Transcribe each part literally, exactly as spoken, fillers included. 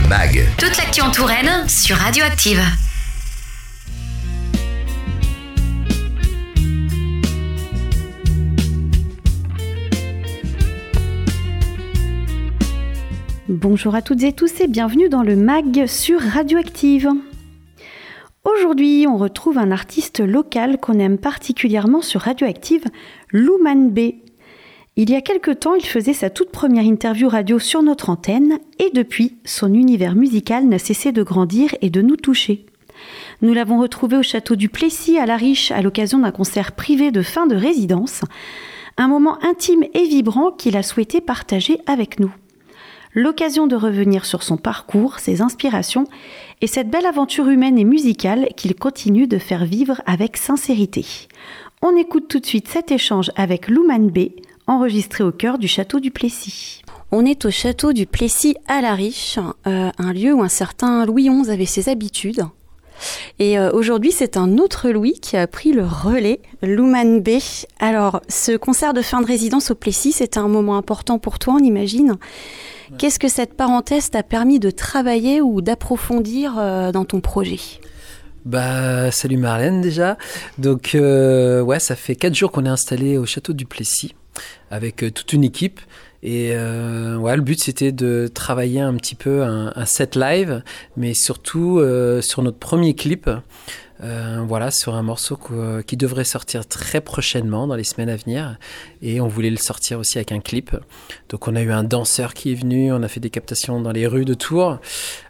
Mag. Toute l'actu en Touraine sur Radioactive. Bonjour à toutes et tous et bienvenue dans le Mag sur Radioactive. Aujourd'hui, on retrouve un artiste local qu'on aime particulièrement sur Radioactive, Louman B. Il y a quelque temps, il faisait sa toute première interview radio sur notre antenne et depuis, son univers musical n'a cessé de grandir et de nous toucher. Nous l'avons retrouvé au château du Plessis à La Riche à l'occasion d'un concert privé de fin de résidence, un moment intime et vibrant qu'il a souhaité partager avec nous. L'occasion de revenir sur son parcours, ses inspirations et cette belle aventure humaine et musicale qu'il continue de faire vivre avec sincérité. On écoute tout de suite cet échange avec Louman B, enregistré au cœur du château du Plessis. On est au château du Plessis à La Riche, euh, un lieu où un certain Louis onze avait ses habitudes. Et euh, aujourd'hui, c'est un autre Louis qui a pris le relais, Louman B. Alors, ce concert de fin de résidence au Plessis, c'était un moment important pour toi, on imagine. Qu'est-ce que cette parenthèse t'a permis de travailler ou d'approfondir euh, dans ton projet ? Bah, salut Marlène déjà. Donc, euh, ouais, ça fait quatre jours qu'on est installé au château du Plessis avec euh, toute une équipe. Et euh, ouais, le but c'était de travailler un petit peu un, un set live, mais surtout euh, sur notre premier clip. Euh, voilà, sur un morceau qu- qui devrait sortir très prochainement dans les semaines à venir, et on voulait le sortir aussi avec un clip. Donc on a eu un danseur qui est venu, on a fait des captations dans les rues de Tours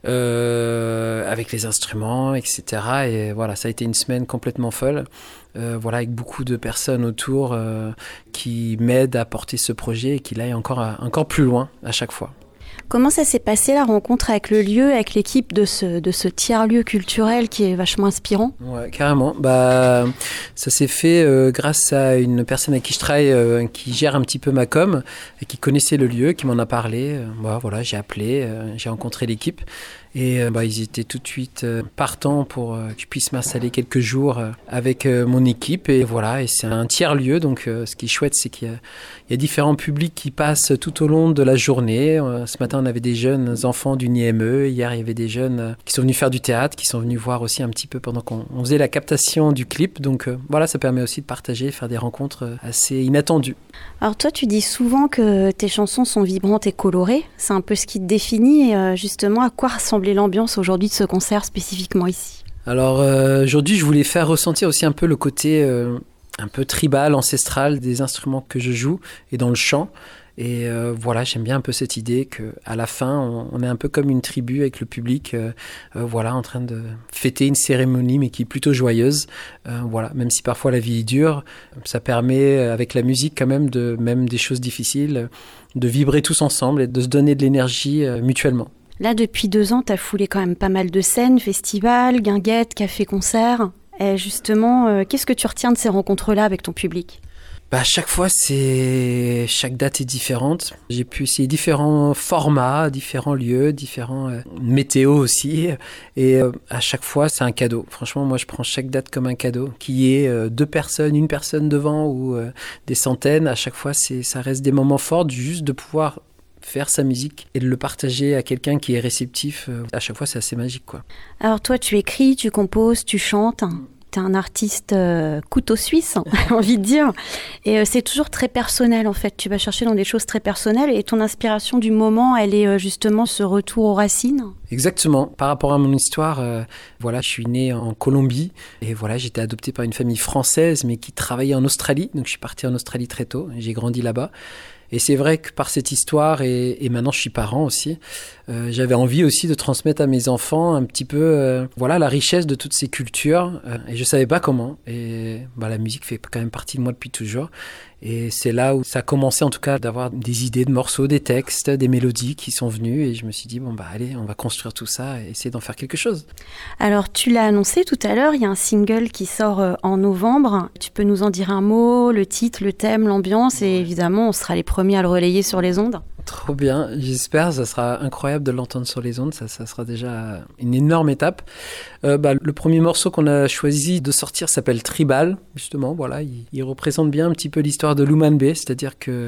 euh, avec les instruments, et cetera. Et voilà, ça a été une semaine complètement folle. Euh, voilà, avec beaucoup de personnes autour euh, qui m'aident à porter ce projet et qui aille encore, à, encore plus loin à chaque fois. Comment ça s'est passé la rencontre avec le lieu, avec l'équipe de ce, de ce tiers-lieu culturel qui est vachement inspirant ? Ouais, carrément. Bah, ça s'est fait euh, grâce à une personne avec qui je travaille, euh, qui gère un petit peu ma com et qui connaissait le lieu, qui m'en a parlé. Euh, bah, voilà, j'ai appelé, euh, j'ai rencontré l'équipe. Et euh, bah, ils étaient tout de suite euh, partants pour euh, que je puisse m'installer quelques jours euh, avec euh, mon équipe. Et voilà, et c'est un tiers-lieu. Donc, euh, ce qui est chouette, c'est qu'il y a, il y a différents publics qui passent tout au long de la journée. Euh, ce matin, on avait des jeunes enfants du N I M E. Hier, il y avait des jeunes euh, qui sont venus faire du théâtre, qui sont venus voir aussi un petit peu pendant qu'on on faisait la captation du clip. Donc, euh, voilà, ça permet aussi de partager, faire des rencontres euh, assez inattendues. Alors toi, tu dis souvent que tes chansons sont vibrantes et colorées. C'est un peu ce qui te définit. Et euh, justement, à quoi ressemblait l'ambiance aujourd'hui de ce concert spécifiquement ici ? Alors euh, aujourd'hui, je voulais faire ressentir aussi un peu le côté euh, un peu tribal, ancestral des instruments que je joue et dans le chant. Et euh, voilà, j'aime bien un peu cette idée qu'à la fin, on, on est un peu comme une tribu avec le public, euh, euh, voilà, en train de fêter une cérémonie, mais qui est plutôt joyeuse. Euh, voilà, même si parfois la vie est dure, ça permet, avec la musique quand même, de même des choses difficiles, de vibrer tous ensemble et de se donner de l'énergie euh, mutuellement. Là, depuis deux ans, tu as foulé quand même pas mal de scènes, festivals, guinguettes, cafés-concerts. Et justement, euh, qu'est-ce que tu retiens de ces rencontres-là avec ton public ? Bah, à chaque fois, c'est... chaque date est différente. J'ai pu essayer différents formats, différents lieux, différents euh, météos aussi. Et euh, à chaque fois, c'est un cadeau. Franchement, moi, je prends chaque date comme un cadeau. Qu'il y ait euh, deux personnes, une personne devant ou euh, des centaines, à chaque fois, c'est... ça reste des moments forts juste de pouvoir faire sa musique et de le partager à quelqu'un qui est réceptif. À chaque fois, c'est assez magique, quoi. Alors toi, tu écris, tu composes, tu chantes. T'es un artiste euh, couteau suisse, j'ai envie de dire. Et euh, c'est toujours très personnel, en fait. Tu vas chercher dans des choses très personnelles et ton inspiration du moment, elle est euh, justement ce retour aux racines. Exactement. Par rapport à mon histoire, euh, voilà, je suis né en Colombie et voilà, j'ai été adopté par une famille française mais qui travaillait en Australie. Donc je suis parti en Australie très tôt et j'ai grandi là-bas. Et c'est vrai que par cette histoire, et, et maintenant je suis parent aussi, euh, j'avais envie aussi de transmettre à mes enfants un petit peu euh, voilà, la richesse de toutes ces cultures. Euh, et je ne savais pas comment. Et bah, la musique fait quand même partie de moi depuis toujours. Et c'est là où ça a commencé en tout cas d'avoir des idées de morceaux, des textes, des mélodies qui sont venues. Et je me suis dit, bon bah allez, on va construire tout ça et essayer d'en faire quelque chose. Alors tu l'as annoncé tout à l'heure, il y a un single qui sort euh, en novembre. Tu peux nous en dire un mot, le titre, le thème, l'ambiance, et évidemment on sera les premiers à le relayer sur les ondes. Trop bien, j'espère, ça sera incroyable de l'entendre sur les ondes, ça, ça sera déjà une énorme étape. Euh, bah, le premier morceau qu'on a choisi de sortir s'appelle Tribal, justement, voilà, il, il représente bien un petit peu l'histoire de Louman B, c'est-à-dire que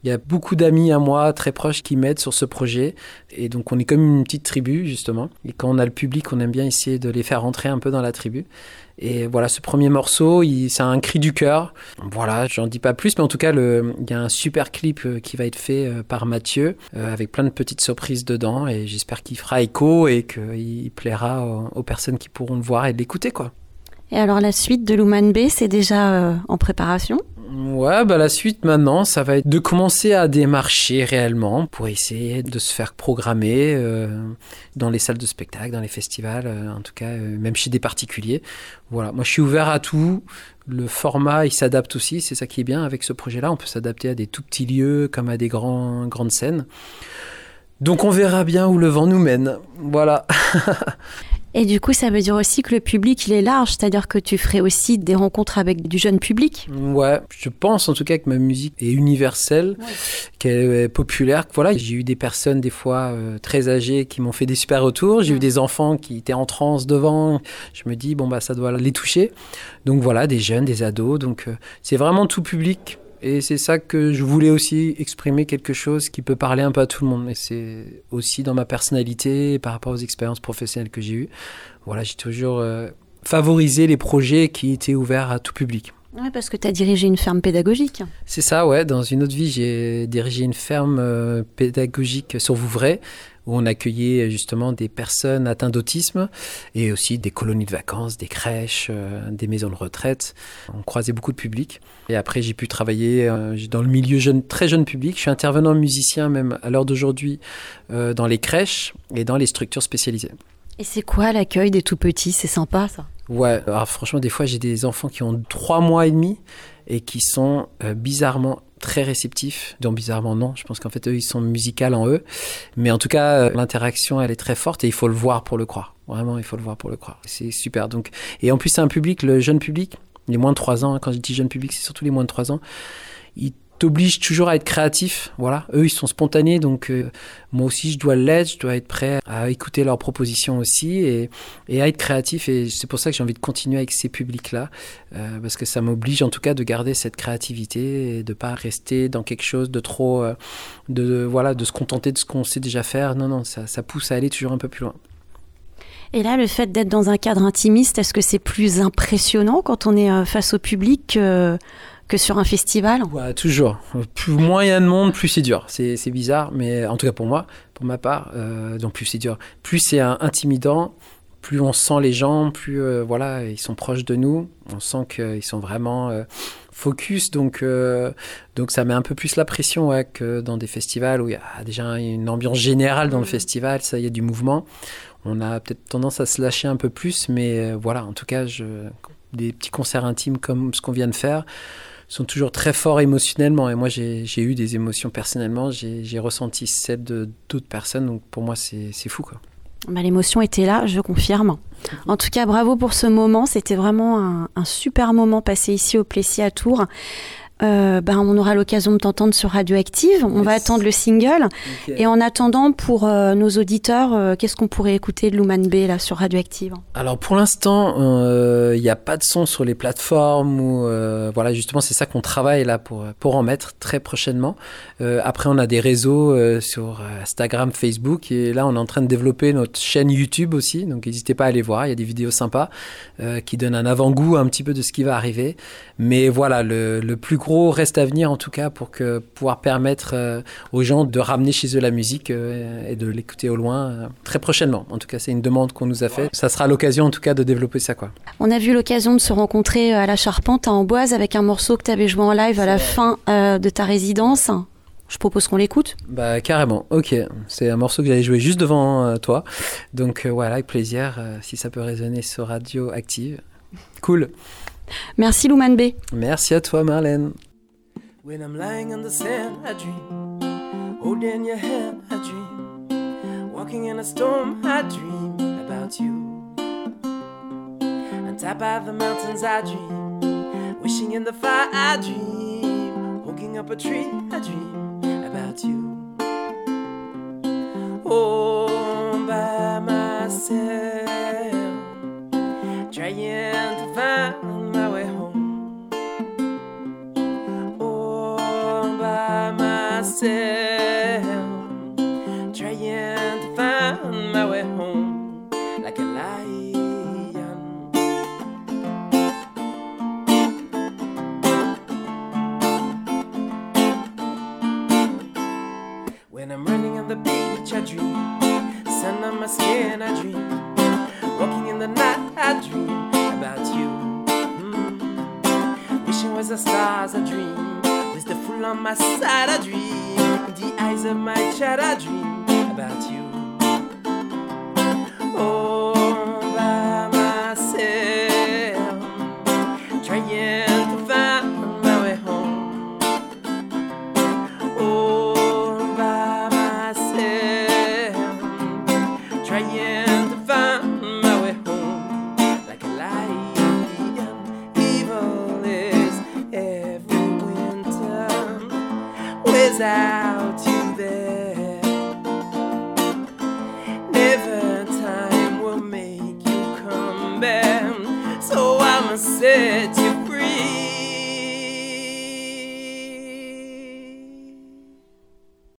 Il y a beaucoup d'amis à moi, très proches, qui m'aident sur ce projet. Et donc, on est comme une petite tribu, justement. Et quand on a le public, on aime bien essayer de les faire rentrer un peu dans la tribu. Et voilà, ce premier morceau, il, c'est un cri du cœur. Voilà, j'en dis pas plus, mais en tout cas, le, il y a un super clip qui va être fait par Mathieu, euh, avec plein de petites surprises dedans. Et j'espère qu'il fera écho et qu'il plaira aux, aux personnes qui pourront le voir et l'écouter, quoi. Et alors, la suite de Luman B, c'est déjà euh, en préparation ? Ouais, bah la suite maintenant, ça va être de commencer à démarcher réellement pour essayer de se faire programmer euh, dans les salles de spectacle, dans les festivals, euh, en tout cas, euh, même chez des particuliers. Voilà, moi je suis ouvert à tout. Le format, il s'adapte aussi, c'est ça qui est bien avec ce projet-là. On peut s'adapter à des tout petits lieux comme à des grands, grandes scènes. Donc on verra bien où le vent nous mène. Voilà. Et du coup, ça veut dire aussi que le public, il est large, c'est-à-dire que tu ferais aussi des rencontres avec du jeune public. Ouais, je pense en tout cas que ma musique est universelle, ouais. Qu'elle est populaire. Voilà, j'ai eu des personnes des fois euh, très âgées qui m'ont fait des super retours. J'ai ouais. eu des enfants qui étaient en transe devant. Je me dis, bon, bah ça doit les toucher. Donc voilà, des jeunes, des ados. Donc euh, c'est vraiment tout public. Et c'est ça que je voulais aussi exprimer, quelque chose qui peut parler un peu à tout le monde. Et c'est aussi dans ma personnalité par rapport aux expériences professionnelles que j'ai eues. Voilà, j'ai toujours euh, favorisé les projets qui étaient ouverts à tout public. Oui, parce que tu as dirigé une ferme pédagogique. C'est ça, ouais. Dans une autre vie, j'ai dirigé une ferme euh, pédagogique sur Vouvray, où on accueillait justement des personnes atteintes d'autisme et aussi des colonies de vacances, des crèches, euh, des maisons de retraite. On croisait beaucoup de public. Et après, j'ai pu travailler euh, dans le milieu jeune, très jeune public. Je suis intervenant musicien même à l'heure d'aujourd'hui euh, dans les crèches et dans les structures spécialisées. Et c'est quoi l'accueil des tout-petits ? C'est sympa, ça ? Ouais, alors franchement, des fois, j'ai des enfants qui ont trois mois et demi et qui sont euh, bizarrement très réceptifs. Donc bizarrement, non. Je pense qu'en fait, eux, ils sont musicaux en eux. Mais en tout cas, euh, l'interaction, elle est très forte et il faut le voir pour le croire. Vraiment, il faut le voir pour le croire. C'est super. Donc, et en plus, c'est un public, le jeune public, les moins de trois ans. Hein, quand je dis jeune public, c'est surtout les moins de trois ans. Ils t'obligent toujours à être créatif. Voilà. Eux, ils sont spontanés. Donc, euh, moi aussi, je dois l'être. Je dois être prêt à écouter leurs propositions aussi et, et à être créatif. Et c'est pour ça que j'ai envie de continuer avec ces publics-là. Euh, parce que ça m'oblige, en tout cas, de garder cette créativité et de pas rester dans quelque chose de trop, euh, de, de, voilà, de se contenter de ce qu'on sait déjà faire. Non, non, ça, ça pousse à aller toujours un peu plus loin. Et là, le fait d'être dans un cadre intimiste, est-ce que c'est plus impressionnant quand on est face au public euh, que sur un festival ? Ouais, toujours. Plus, moins il y a de monde, plus c'est dur. C'est, c'est bizarre, mais en tout cas pour moi, pour ma part, euh, donc plus c'est dur. Plus c'est un, intimidant, plus on sent les gens, plus euh, voilà, ils sont proches de nous. On sent qu'ils sont vraiment euh, focus, donc, euh, donc ça met un peu plus la pression ouais, que dans des festivals où il y a déjà une ambiance générale dans le festival, ça, il y a du mouvement. On a peut-être tendance à se lâcher un peu plus, mais euh, voilà, en tout cas, je, des petits concerts intimes comme ce qu'on vient de faire sont toujours très forts émotionnellement. Et moi, j'ai, j'ai eu des émotions personnellement, j'ai, j'ai ressenti celles de, d'autres personnes, donc pour moi, c'est, c'est fou, quoi. Bah, l'émotion était là, je confirme. En tout cas, bravo pour ce moment, c'était vraiment un, un super moment passé ici au Plessis à Tours. Euh, ben, on aura l'occasion de t'entendre sur Radioactive. On yes. va attendre le single. Okay. Et en attendant, pour euh, nos auditeurs, euh, qu'est-ce qu'on pourrait écouter de Luman B là, sur Radioactive ? Alors pour l'instant, il euh, n'y a pas de son sur les plateformes. Ou, euh, voilà, justement, c'est ça qu'on travaille là pour, pour en mettre très prochainement. Euh, après, on a des réseaux euh, sur Instagram, Facebook. Et là, on est en train de développer notre chaîne YouTube aussi. Donc n'hésitez pas à aller voir. Il y a des vidéos sympas euh, qui donnent un avant-goût un petit peu de ce qui va arriver. Mais voilà, le, le plus gros reste à venir en tout cas pour que, pouvoir permettre euh, aux gens de ramener chez eux la musique euh, et de l'écouter au loin euh, très prochainement. En tout cas, c'est une demande qu'on nous a faite. Ça sera l'occasion en tout cas de développer ça, quoi. On a vu l'occasion de se rencontrer à la Charpente à Amboise avec un morceau que tu avais joué en live à la fin euh, de ta résidence. Je propose qu'on l'écoute. Bah carrément, ok. C'est un morceau que j'allais jouer juste devant euh, toi. Donc euh, voilà, avec plaisir, euh, si ça peut résonner sur Radioactive. Cool. Merci Luman B. Merci à toi Marlène. When I'm lying on the sand, I dream. Holding your hand, I dream. Walking in a storm, I dream about you. On top of the mountains, I dream. Wishing in the fire, I dream. Holding up a tree, I dream about you. Oh, by myself, trying to find my way home. Oh, by myself, find my way home like a lion. When I'm running on the beach, I dream. Sun on my skin, I dream. Walking in the night, I dream about you. Mm. Wishing was the stars, I dream. With the fool on my side, I dream. In the eyes of my child, I dream about you. All by myself, trying to find my way home. All by myself, trying to find my way home like a lion. Evil is every winter without you there. Never time will make you come back, so I must set you